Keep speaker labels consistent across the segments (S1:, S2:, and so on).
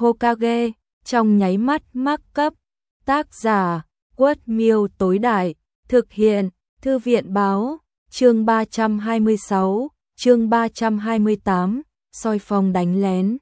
S1: Hokage, trong nháy mắt mắc cấp. Tác giả, Quất Miêu tối đại, thực hiện, Thư viện báo, chương 326, chương 328, soi phong đánh lén.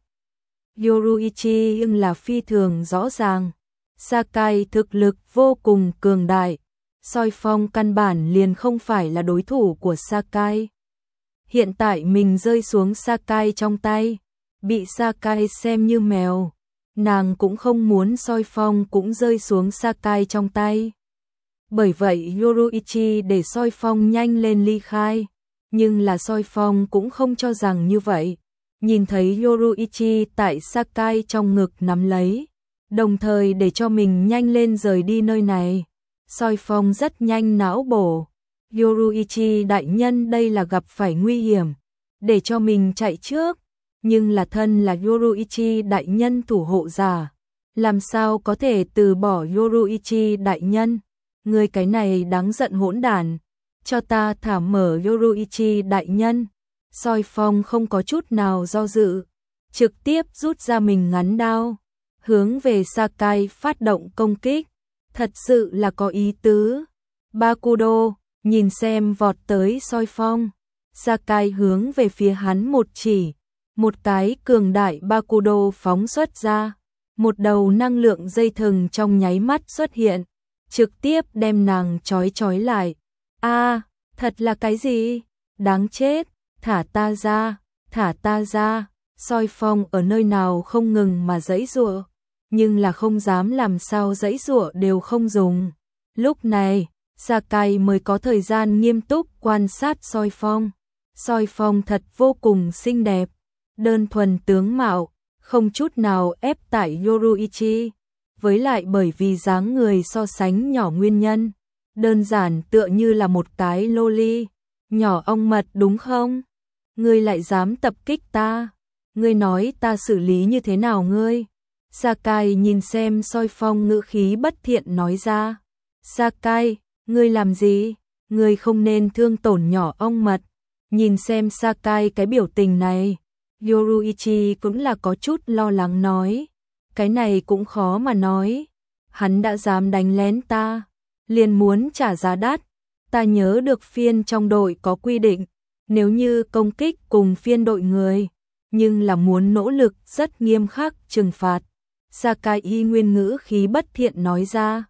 S1: Yoruichi nhưng là phi thường rõ ràng. Sakai thực lực vô cùng cường đại. Soi phong căn bản liền không phải là đối thủ của Sakai. Hiện tại mình rơi xuống Sakai trong tay, bị Sakai xem như mèo. Nàng cũng không muốn soi phong cũng rơi xuống Sakai trong tay. Bởi vậy Yoruichi để soi phong nhanh lên ly khai. Nhưng là soi phong cũng không cho rằng như vậy. Nhìn thấy Yoruichi tại Sakai trong ngực nắm lấy, đồng thời để cho mình nhanh lên rời đi nơi này. Soi phong rất nhanh não bổ. Yoruichi đại nhân đây là gặp phải nguy hiểm, để cho mình chạy trước. Nhưng là thân là Yoruichi đại nhân thủ hộ giả, làm sao có thể từ bỏ Yoruichi đại nhân. Người cái này đáng giận hỗn đản, cho ta thả mở Yoruichi đại nhân. Soi phong không có chút nào do dự, trực tiếp rút ra mình ngắn đao, hướng về Sakai phát động công kích. Thật sự là có ý tứ. Bakudo, nhìn xem vọt tới soi phong. Sakai hướng về phía hắn một chỉ, một cái cường đại Bakudo phóng xuất ra. Một đầu năng lượng dây thừng trong nháy mắt xuất hiện, trực tiếp đem nàng trói lại. A, thật là cái gì? Đáng chết, thả ta ra, thả ta ra. Soi phong ở nơi nào không ngừng mà giãy giụa, nhưng là không dám làm sao giãy giụa đều không dùng. Lúc này, Sakai mới có thời gian nghiêm túc quan sát soi phong. Soi phong thật vô cùng xinh đẹp, đơn thuần tướng mạo, không chút nào ép tại Yoruichi. Với lại bởi vì dáng người so sánh nhỏ nguyên nhân, đơn giản tựa như là một cái loli, nhỏ ong mật đúng không? Ngươi lại dám tập kích ta? Ngươi nói ta xử lý như thế nào ngươi? Sakai nhìn xem soi phong ngữ khí bất thiện nói ra. Sakai, ngươi làm gì? Ngươi không nên thương tổn nhỏ ong mật. Nhìn xem Sakai cái biểu tình này, Yoruichi cũng là có chút lo lắng nói. Cái này cũng khó mà nói. Hắn đã dám đánh lén ta, liền muốn trả giá đắt. Ta nhớ được phiên trong đội có quy định, nếu như công kích cùng phiên đội người, nhưng là muốn nỗ lực rất nghiêm khắc trừng phạt. Sakai nguyên ngữ khí bất thiện nói ra.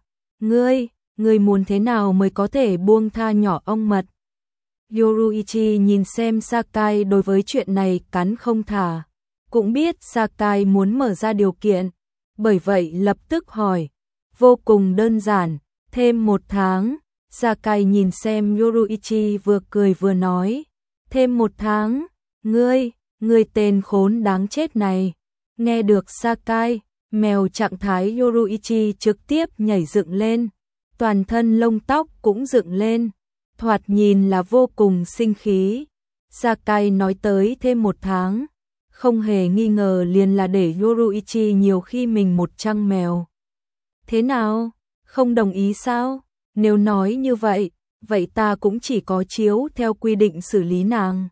S1: Ngươi muốn thế nào mới có thể buông tha nhỏ ong mật? Yoruichi nhìn xem Sakai đối với chuyện này cắn không thả, cũng biết Sakai muốn mở ra điều kiện, bởi vậy lập tức hỏi. Vô cùng đơn giản, thêm 1 tháng. Sakai nhìn xem Yoruichi vừa cười vừa nói. Thêm 1 tháng, ngươi tên khốn đáng chết này. Nghe được Sakai, mèo trạng thái Yoruichi trực tiếp nhảy dựng lên, toàn thân lông tóc cũng dựng lên, thoạt nhìn là vô cùng sinh khí. Sakai nói tới thêm 1 tháng, không hề nghi ngờ liền là để Yoruichi nhiều khi mình một trăng mèo. Thế nào, không đồng ý sao? Nếu nói như vậy, vậy ta cũng chỉ có chiếu theo quy định xử lý nàng.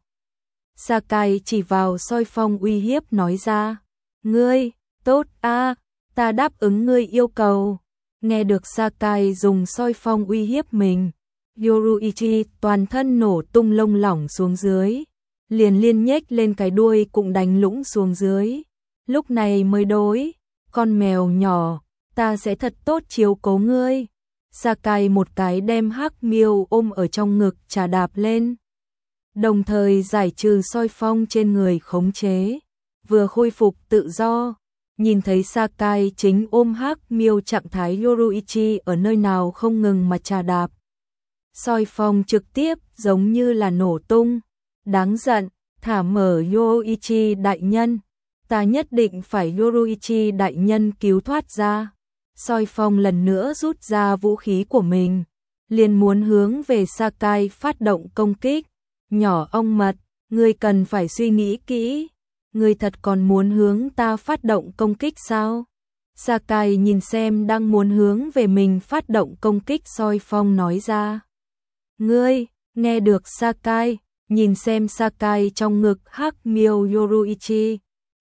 S1: Sakai chỉ vào soi phong uy hiếp nói ra. Ngươi, tốt a, ta đáp ứng ngươi yêu cầu. Nghe được Sakai dùng soi phong uy hiếp mình, Yoruichi toàn thân nổ tung lông lỏng xuống dưới, liền liên nhếch lên cái đuôi cũng đánh lũng xuống dưới. Lúc này mới đối, con mèo nhỏ, ta sẽ thật tốt chiếu cố ngươi. Sakai một cái đem Hắc Miêu ôm ở trong ngực trà đạp lên, đồng thời giải trừ soi phong trên người khống chế, vừa khôi phục tự do. Nhìn thấy Sakai chính ôm Hắc Miêu trạng thái Yoruichi ở nơi nào không ngừng mà trà đạp. Soi phong trực tiếp giống như là nổ tung. Đáng giận, thả mở Yoruichi đại nhân. Ta nhất định phải Yoruichi đại nhân cứu thoát ra. Soi phong lần nữa rút ra vũ khí của mình, liền muốn hướng về Sakai phát động công kích. Nhỏ ong mật, ngươi cần phải suy nghĩ kỹ. Ngươi thật còn muốn hướng ta phát động công kích sao? Sakai nhìn xem đang muốn hướng về mình phát động công kích soi phong nói ra. Ngươi, nghe được Sakai, nhìn xem Sakai trong ngực Hắc Miêu Yoruichi.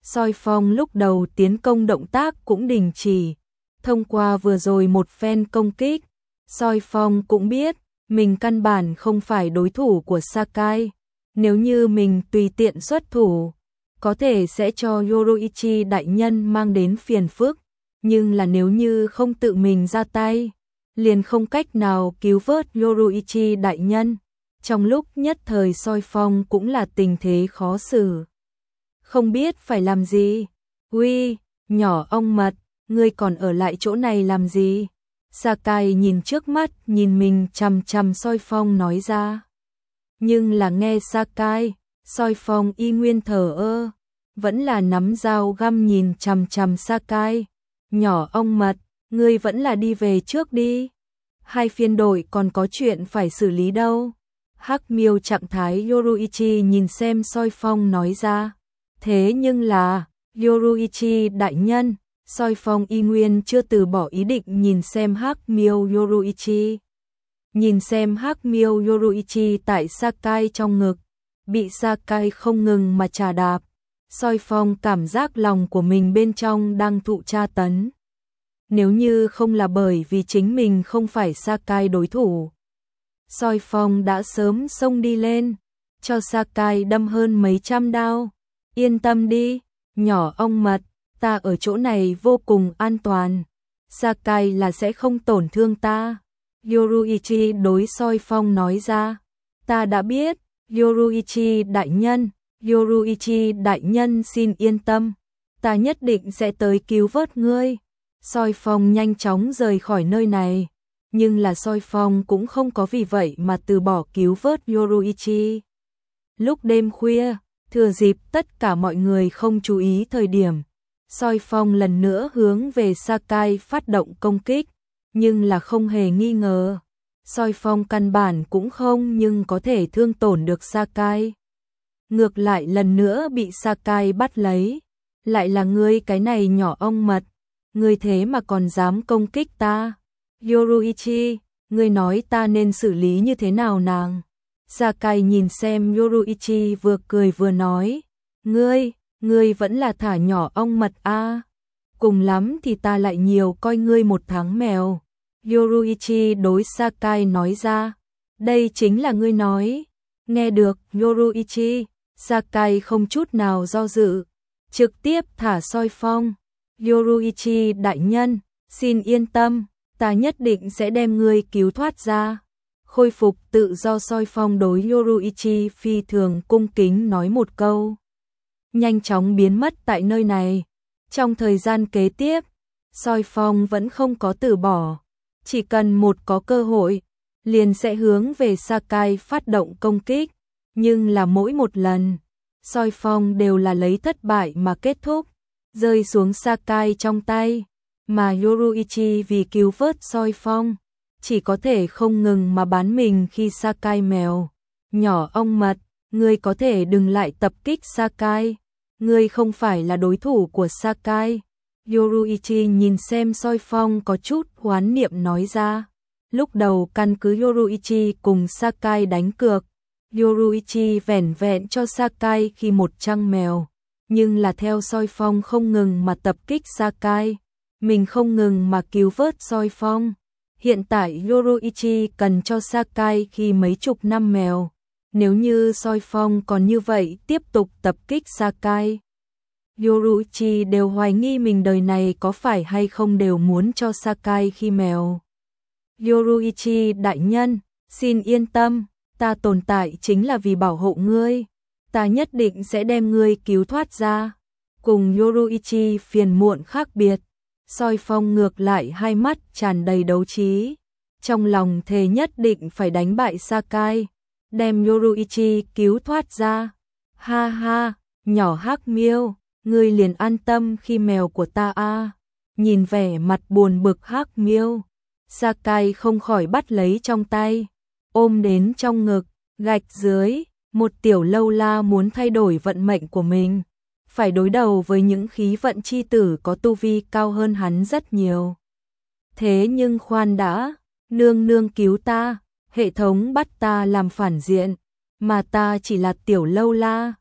S1: Soi Phong lúc đầu tiến công động tác cũng đình chỉ. Thông qua vừa rồi một phen công kích, Soi Phong cũng biết mình căn bản không phải đối thủ của Sakai. Nếu như mình tùy tiện xuất thủ, có thể sẽ cho Yoruichi đại nhân mang đến phiền phức, nhưng là nếu như không tự mình ra tay, liền không cách nào cứu vớt Yoruichi đại nhân. Trong lúc nhất thời Soi Phong cũng là tình thế khó xử, không biết phải làm gì. Uy, nhỏ ong mật, ngươi còn ở lại chỗ này làm gì? Sakai nhìn trước mắt, nhìn mình chằm chằm Soi Phong nói ra. Nhưng là nghe Sakai, Soi Phong y nguyên thờ ơ, vẫn là nắm dao găm nhìn chằm chằm Sakai. Nhỏ ong mật, ngươi vẫn là đi về trước đi. Hai phiên đội còn có chuyện phải xử lý đâu. Hắc Miêu trạng thái Yoruichi nhìn xem Soi Phong nói ra. Thế nhưng là, Yoruichi đại nhân, Soi Phong y nguyên chưa từ bỏ ý định nhìn xem Hắc Miêu Yoruichi. Nhìn xem Hắc Miêu Yoruichi tại Sakai trong ngực, bị Sakai không ngừng mà chà đạp. Soi Phong cảm giác lòng của mình bên trong đang thụ tra tấn. Nếu như không là bởi vì chính mình không phải Sakai đối thủ, Soi Phong đã sớm xông đi lên, cho Sakai đâm hơn mấy trăm đao. Yên tâm đi, nhỏ ong mật, ta ở chỗ này vô cùng an toàn. Sakai là sẽ không tổn thương ta. Yoruichi đối Soi Phong nói ra. Ta đã biết, Yoruichi đại nhân. Yoruichi đại nhân xin yên tâm, ta nhất định sẽ tới cứu vớt ngươi. Soi Phong nhanh chóng rời khỏi nơi này, nhưng là Soi Phong cũng không có vì vậy mà từ bỏ cứu vớt Yoruichi. Lúc đêm khuya, thừa dịp tất cả mọi người không chú ý thời điểm, Soi Phong lần nữa hướng về Sakai phát động công kích, nhưng là không hề nghi ngờ, Soi Phong căn bản cũng không nhưng có thể thương tổn được Sakai. Ngược lại lần nữa bị Sakai bắt lấy. Lại là ngươi cái này nhỏ ong mật, ngươi thế mà còn dám công kích ta. Yoruichi, ngươi nói ta nên xử lý như thế nào nàng? Sakai nhìn xem Yoruichi vừa cười vừa nói. Ngươi vẫn là thả nhỏ ong mật a. Cùng lắm thì ta lại nhiều coi ngươi một tháng mèo. Yoruichi đối Sakai nói ra. Đây chính là ngươi nói. Nghe được Yoruichi, Sakai không chút nào do dự, trực tiếp thả Soi Phong. Yoruichi đại nhân, xin yên tâm, ta nhất định sẽ đem ngươi cứu thoát ra. Khôi phục tự do Soi Phong đối Yoruichi phi thường cung kính nói một câu. Nhanh chóng biến mất tại nơi này. Trong thời gian kế tiếp, Soi Phong vẫn không có từ bỏ. Chỉ cần một có cơ hội, liền sẽ hướng về Sakai phát động công kích. Nhưng là mỗi một lần, Soi Phong đều là lấy thất bại mà kết thúc, rơi xuống Sakai trong tay, mà Yoruichi vì cứu vớt Soi Phong, chỉ có thể không ngừng mà bán mình khi Sakai mèo. Nhỏ ong mật, ngươi có thể đừng lại tập kích Sakai, ngươi không phải là đối thủ của Sakai. Yoruichi nhìn xem Soi Phong có chút hoán niệm nói ra. Lúc đầu căn cứ Yoruichi cùng Sakai đánh cược, Yoruichi vẻn vẹn cho Sakai khi một trăng mèo, nhưng là theo Soi Phong không ngừng mà tập kích Sakai, mình không ngừng mà cứu vớt Soi Phong. Hiện tại Yoruichi cần cho Sakai khi mấy chục năm mèo, nếu như Soi Phong còn như vậy tiếp tục tập kích Sakai, Yoruichi đều hoài nghi mình đời này có phải hay không đều muốn cho Sakai khi mèo. Yoruichi đại nhân, xin yên tâm, ta tồn tại chính là vì bảo hộ ngươi, ta nhất định sẽ đem ngươi cứu thoát ra. Cùng Yoruichi phiền muộn khác biệt, Soi Phong ngược lại hai mắt tràn đầy đấu trí, trong lòng thề nhất định phải đánh bại Sakai, đem Yoruichi cứu thoát ra. Ha ha, nhỏ Hắc Miêu, ngươi liền an tâm khi mèo của ta a. Nhìn vẻ mặt buồn bực Hắc Miêu, Sakai không khỏi bắt lấy trong tay, ôm đến trong ngực, gạch dưới. Một tiểu lâu la muốn thay đổi vận mệnh của mình, phải đối đầu với những khí vận chi tử có tu vi cao hơn hắn rất nhiều. Thế nhưng khoan đã, nương nương cứu ta, hệ thống bắt ta làm phản diện, mà ta chỉ là tiểu lâu la,